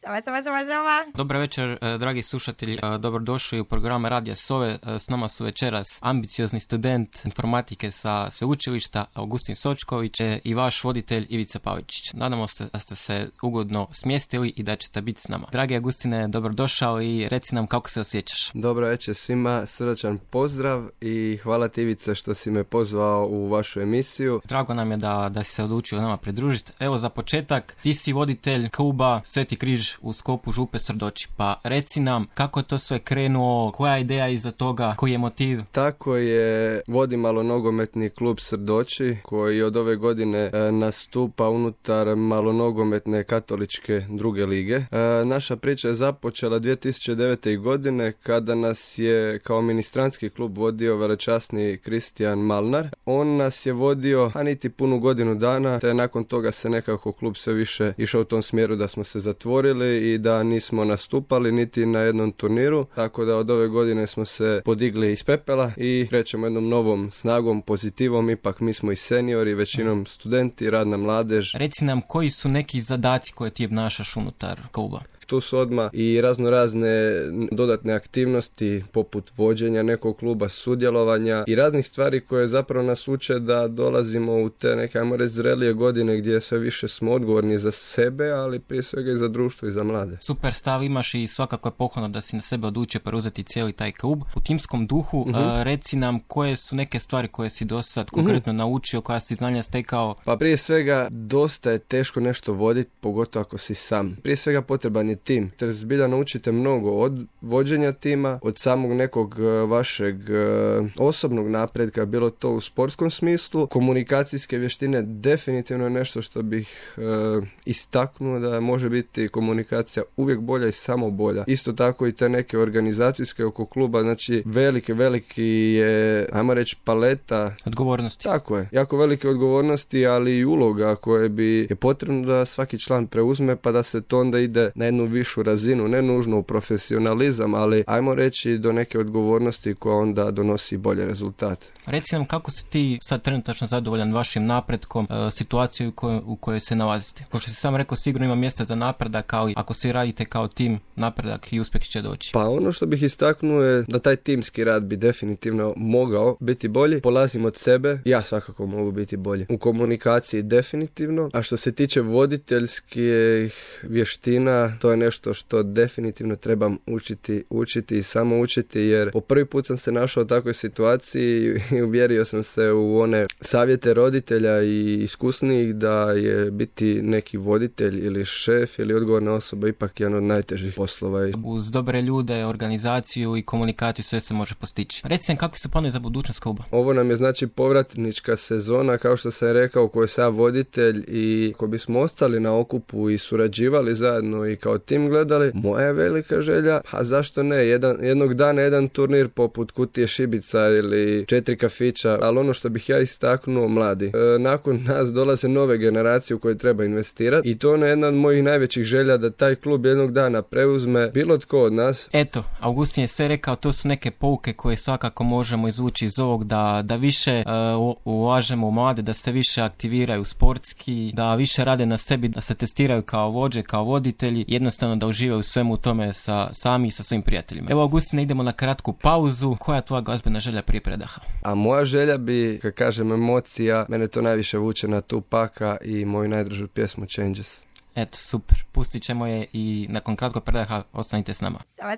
Dobar večer, dragi slušatelji, dobrodošli u program Radija Sove. S nama su večeras ambiciozni student informatike sa sveučilišta Augustin Sočković i vaš voditelj Ivica Pavičić. Nadamo se da ste se ugodno smjestili i da ćete biti s nama. Dragi Augustine, dobrodošao i reci nam kako se osjećaš. Dobro večer svima, srdačan pozdrav i hvala ti Ivice što si me pozvao u vašu emisiju. Drago nam je da si se odlučio nama pridružiti. Evo za početak, ti si voditelj kluba Sveti križ u sklopu Župe Srdoči. Pa reci nam kako je to sve krenuo, koja je ideja iza toga, koji je motiv? Tako je, vodim malonogometni klub Srdoči koji od ove godine nastupa unutar malonogometne katoličke druge lige. Naša priča je započela 2009. godine kada nas je kao ministranski klub vodio velečasni Kristijan Malnar. On nas je vodio, a niti punu godinu dana, te nakon toga se nekako klub sve više išao u tom smjeru da smo se zatvorili i da nismo nastupali niti na jednom turniru, tako da od ove godine smo se podigli iz pepela i krećemo jednom novom snagom, pozitivom, ipak mi smo i seniori, većinom studenti, radna mladež. Reci nam koji su neki zadaci koje ti obnašaš unutar kluba? Tu su odmah i razne dodatne aktivnosti poput vođenja nekog kluba, sudjelovanja i raznih stvari koje zapravo nas uče da dolazimo u te neke, ajmo reći, zrelije godine gdje sve više smo odgovorni za sebe, ali prije svega i za društvo i za mlade. Super stav imaš i svakako je pohvalno da si na sebe odlučio preuzeti cijeli taj klub. U timskom duhu reci nam koje su neke stvari koje si do sad konkretno naučio, koja si znanja stekao. Pa prije svega dosta je teško nešto voditi, pogotovo ako si sam. Prije svega potreban je tim, te zbilja naučite mnogo od vođenja tima, od samog nekog vašeg osobnog napretka, bilo to u sportskom smislu. Komunikacijske vještine definitivno je nešto što bih istaknuo, da može biti komunikacija uvijek bolja i samo bolja. Isto tako i te neke organizacijske oko kluba, znači veliki je, ajmo reći, paleta odgovornosti. Tako je, jako velike odgovornosti, ali i uloga koje bi je potrebno da svaki član preuzme, pa da se to onda ide na jednu višu razinu, ne nužno u profesionalizam, ali ajmo reći do neke odgovornosti koja onda donosi bolje rezultate. Reci nam kako si ti sad trenutačno zadovoljan vašim napretkom, situaciju u kojoj se nalazite. Kao što si sam rekao, sigurno ima mjesta za napredak, kao i ako svi radite kao tim, napredak i uspjeh će doći. Pa ono što bih istaknuo je da taj timski rad bi definitivno mogao biti bolji. Polazim od sebe, ja svakako mogu biti bolji. U komunikaciji definitivno, a što se tiče voditeljskih vještina, to je nešto što definitivno trebam učiti i samo učiti, jer po prvi put sam se našao u takvoj situaciji i uvjerio sam se u one savjete roditelja i iskusnijih da je biti neki voditelj ili šef ili odgovorna osoba ipak jedan od najtežih poslova. Uz dobre ljude, organizaciju i komunikaciju sve se može postići. Reci nam kakvi su planovi za budućnost kluba? Ovo nam je znači povratnička sezona, kao što sam rekao, koji je sam voditelj, i ako bismo ostali na okupu i surađivali zajedno i kao tim gledali, moja je velika želja, a zašto ne, jednog dana jedan turnir poput Kutije Šibica ili 4 kafića, ali ono što bih ja istaknuo, mladi. Nakon nas dolaze nove generacije u koje treba investirati i to je jedna od mojih najvećih želja, da taj klub jednog dana preuzme bilo tko od nas. Eto, Augustin je sve rekao, to su neke pouke koje svakako možemo izvući iz ovog, da više ulažemo u mlade, da se više aktiviraju sportski, da više rade na sebi, da se testiraju kao vođe, kao voditelji, jednostavno da uživaju u svemu tome sami i sa svojim prijateljima. Evo, Augustine, idemo na kratku pauzu. Koja je tvoja glazbena želja prije predaha? A moja želja bi, kad kažem emocija, mene to najviše vuče na Tupaka i moju najdražu pjesmu Changes. Eto, super. Pustit ćemo je i nakon kratkog predaha ostanite s nama.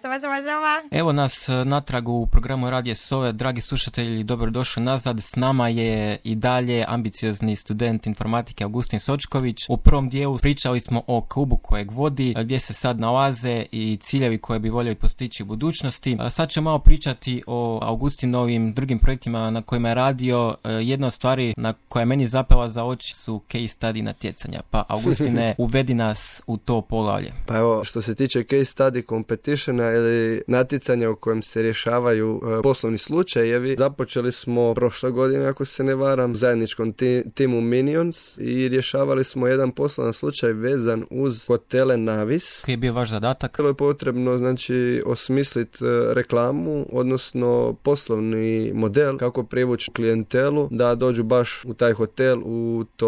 Evo nas natrag u programu Radije Sove. Dragi slušatelji, dobrodošli nazad. S nama je i dalje ambiciozni student informatike Augustin Sočković. U prvom dijelu pričali smo o klubu kojeg vodi, gdje se sad nalaze i ciljevi koje bi voljeli postići u budućnosti. Sad ćemo malo pričati o Augustinovim drugim projektima na kojima je radio. Jedna od stvari na koja je meni zapela za oči su case study natjecanja. Pa Augustine, uvedi nas u to poglavlje. Pa evo, što se tiče case study competitiona ili natjecanja u kojem se rješavaju poslovni slučajevi, započeli smo prošle godine, ako se ne varam, u zajedničkom timu Minions i rješavali smo jedan poslovan slučaj vezan uz hotele Navis. Koji je bio vaš zadatak? Bilo je potrebno, znači, osmisliti reklamu, odnosno poslovni model kako privući klijentelu da dođu baš u taj hotel, u to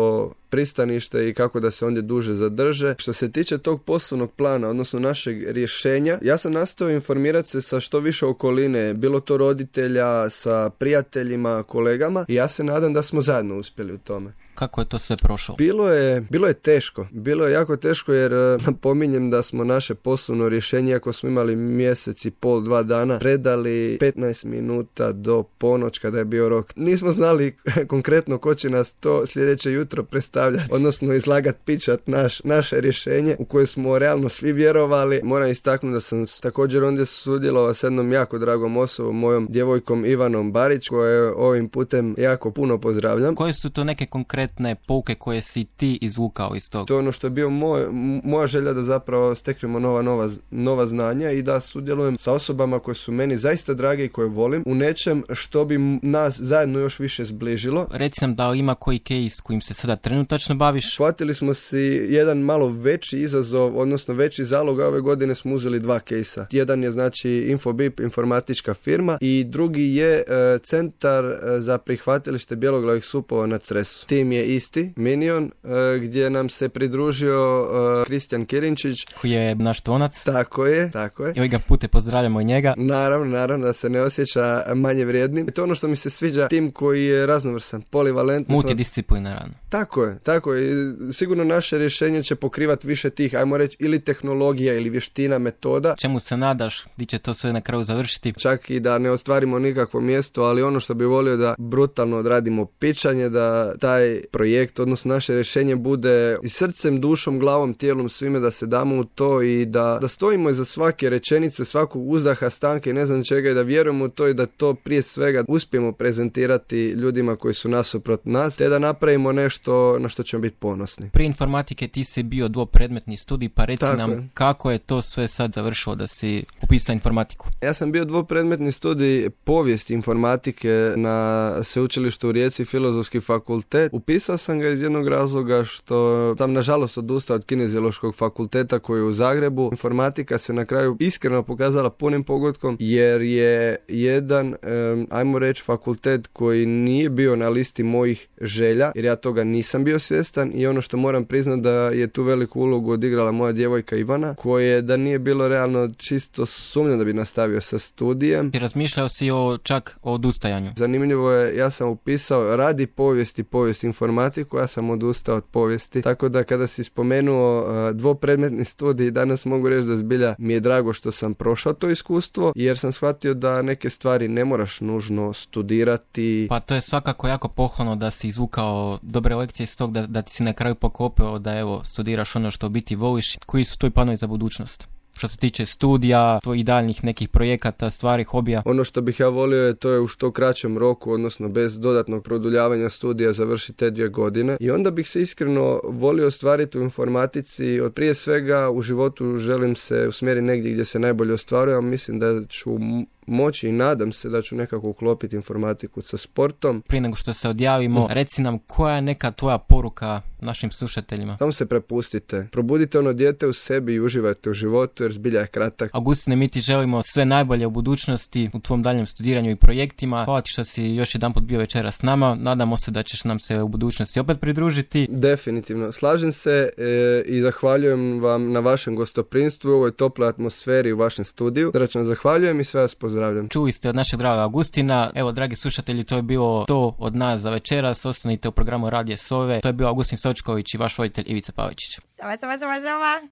pristanište i kako da se ondje duže zadrže. Što se tiče tog poslovnog plana, odnosno našeg rješenja, ja sam nastao informirati se sa što više okoline, bilo to roditelja, sa prijateljima, kolegama, i ja se nadam da smo zajedno uspjeli u tome. Kako je to sve prošlo? Bilo je teško. Bilo je jako teško jer napominjem da smo naše poslovno rješenje, ako smo imali mjesec i pol, 2 dana, predali 15 minuta do ponoć kada je bio rok. Nismo znali konkretno ko će nas to sljedeće jutro predstavljati, odnosno izlagati, pičat naše rješenje u koje smo realno svi vjerovali. Moram istaknuti da sam također ondje sudjelovao s jednom jako dragom osobom, mojom djevojkom Ivanom Barić, koje ovim putem jako puno pozdravljam. Koje su to neke konkretne pouke koje si ti izvukao iz toga? To je ono što je bio moja želja, da zapravo steknemo nova znanja i da sudjelujem sa osobama koje su meni zaista drage i koje volim u nečem što bi nas zajedno još više zbližilo. Reci nam da ima koji case kojim se sada trenutačno baviš? Shvatili smo si jedan malo veći izazov, odnosno veći zalog. Ove godine smo uzeli 2 kejsa. Jedan je znači Infobip, informatička firma, i drugi je centar za prihvatilište bjeloglavih supova na Cresu. Tim je isti, Minion, gdje nam se pridružio Kristijan Kirinčić, koji je naš tonac. Tako je. I ovaj ga pute pozdravljamo i njega. Naravno da se ne osjeća manje vrijednim. I to ono što mi se sviđa, tim koji je raznovrsan, polivalentni. Multidisciplinaran. Tako je. I sigurno naše rješenje će pokrivati više tih, ajmo reći, ili tehnologija ili vještina, metoda. Čemu se nadaš? Gdje će to sve na kraju završiti? Čak i da ne ostvarimo nikakvo mjesto, ali ono što bi volio da brutalno odradimo pičanje, da taj projekt, odnosno naše rješenje bude i srcem, dušom, glavom, tijelom, svime, da se damo u to i da stojimo iza svake rečenice, svakog uzdaha, stanke i ne znam čega, i da vjerujemo u to i da to prije svega uspijemo prezentirati ljudima koji su nasuprot nas, te da napravimo nešto na što ćemo biti ponosni. Prije informatike ti si bio dvopredmetni studij, pa reci nam kako je to sve sad završilo da si upisao informatiku? Ja sam bio dvopredmetni studij povijest informatike na sveučilištu u Rijeci, Filozofski fakultet. Upisao sam ga iz jednog razloga što sam nažalost odustao od Kineziološkog fakulteta koji je u Zagrebu. Informatika se na kraju iskreno pokazala punim pogodkom jer je jedan, ajmo reći, fakultet koji nije bio na listi mojih želja, jer ja toga nisam bio svjestan, i ono što moram priznati da je tu veliku ulogu odigrala moja djevojka Ivana, koje da nije bilo realno čisto sumnjam da bi nastavio sa studijem. I razmišljao si čak o odustajanju? Zanimljivo je, ja sam upisao radi povijest informatiku, ja sam odustao od povijesti, tako da kada si spomenuo dvopredmetni studij, danas mogu reći da zbilja mi je drago što sam prošao to iskustvo, jer sam shvatio da neke stvari ne moraš nužno studirati. Pa to je svakako jako pohvalno da si izvukao dobre lekcije iz tog, da ti si na kraju pokopio da evo studiraš ono što biti voliš. Koji su tvoji planovi za budućnost? Što se tiče studija, tvojih daljnjih nekih projekata, stvari, hobija? Ono što bih ja volio je to je u što kraćem roku, odnosno bez dodatnog produljavanja studija, završiti te 2 godine. I onda bih se iskreno volio ostvariti u informatici. Od prije svega u životu želim se usmjeriti negdje gdje se najbolje ostvaruje, a mislim da ću moći i nadam se da ću nekako uklopiti informatiku sa sportom. Prije nego što se odjavimo, reci nam koja je neka tvoja poruka našim slušateljima? Samo se prepustite. Probudite ono dijete u sebi i uživajte u životu jer zbilja je kratak. Augustine, mi ti želimo sve najbolje u budućnosti, u tvom daljem studiranju i projektima. Hvala ti što si još jedanput bio večeras s nama. Nadamo se da ćeš nam se u budućnosti opet pridružiti. Definitivno. Slažem se i zahvaljujem vam na vašem gostoprinstvu, u ovoj toploj atmosferi u vašem studiju. Srdačno zahvaljujem i sve vas pozdravljam. Čuli ste od našeg draga Augustina. Evo, dragi slušatelji, to je bilo to od nas za večeras. Ostanite u programu Radije Sove. To je bio Augustin Sočković i vaš voditelj Ivica Pavičić. Sama.